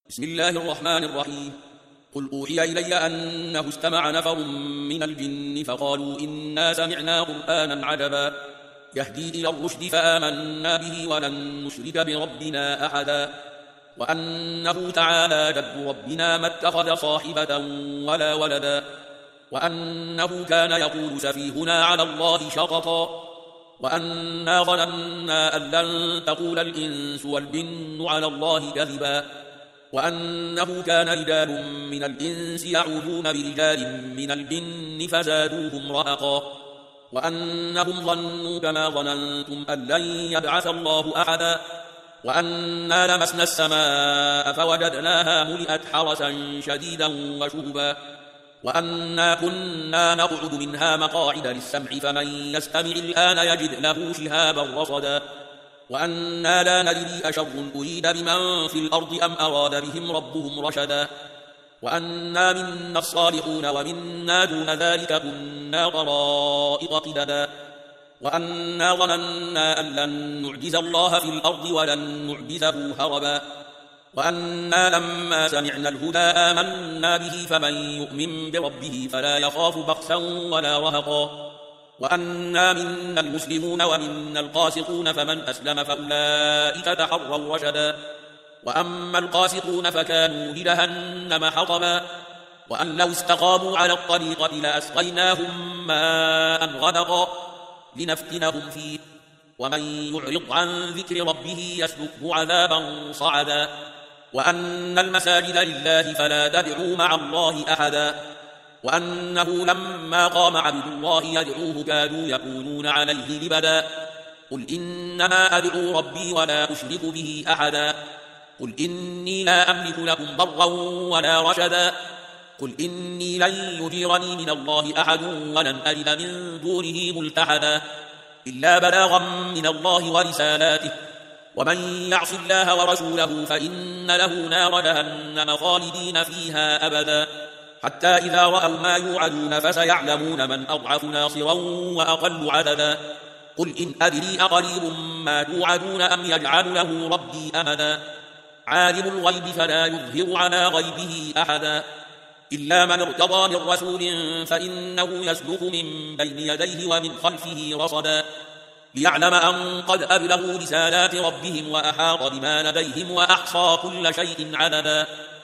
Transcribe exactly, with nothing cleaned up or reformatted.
بسم الله الرحمن الرحيم. قل أوحي إلي أنه استمع نفر من الجن فقالوا إنا سمعنا قرآنا عجبا يهدي إلى الرشد فآمنا به ولن نشرك بربنا أحدا وأنه تعالى جد ربنا ما اتخذ صاحبة ولا ولدا وأنه كان يقول سفيهنا على الله شططا وأنا ظننا أن لن تقول الإنس والجن على الله كذبا وأنه كان رجال من الإنس يعوذون برجال من الجن فزادوهم رهقا وأنهم ظنوا كما ظننتم أن لن يبعث الله أحدا وأنا لمسنا السماء فوجدناها ملئت حرسا شديدا وشهبا وأنا كنا نقعد منها مقاعد للسمع فمن يستمع الآن يجد له شهابا رصدا وأنا لا ندري أشر أريد بمن في الأرض أم أراد بهم ربهم رشدا وأنا منا الصالحون ومنا دون ذلك كنا طرائق قددا وأنا ظننا أن لن نعجز الله في الأرض ولن نعجزه هربا وأنا لما سمعنا الهدى آمنا به فمن يؤمن بربه فلا يخاف بخسا ولا رهقا وأنا منا المسلمون ومنا القاسطون فمن أسلم فأولئك تحروا رشدا وأما القاسطون فكانوا لجهنم حطبا وأن لو استقاموا على الطريقة لأسقيناهم ماء غدقا لنفتنهم فيه ومن يعرض عن ذكر ربه يسلكه عذابا صعدا وأن المساجد لله فلا تدعوا مع الله أحدا وأنه لما قام عبد الله يدعوه كادوا يكونون عليه لبدا قل إنما أدعو ربي ولا أشرك به أحدا قل إني لا أملك لكم ضرا ولا رشدا قل إني لن يجيرني من الله أحد ولن أجد من دونه ملتحدا إلا بلاغا من الله ورسالاته ومن يعص الله ورسوله فإن له نار جهنم خالدين فيها أبدا حتى إذا رأوا ما يوعدون فسيعلمون من أضعف ناصرا وأقل عددا قل إن أدري أقريب ما توعدون أم يجعل له ربي أمدا عالم الغيب فلا يظهر على غيبه أحدا إلا من ارتضى من رسول فإنه يسلك من بين يديه ومن خلفه رصدا ليعلم أن قد أبلغوا رسالات ربهم وأحاط بما لديهم وأحصى كل شيء عددا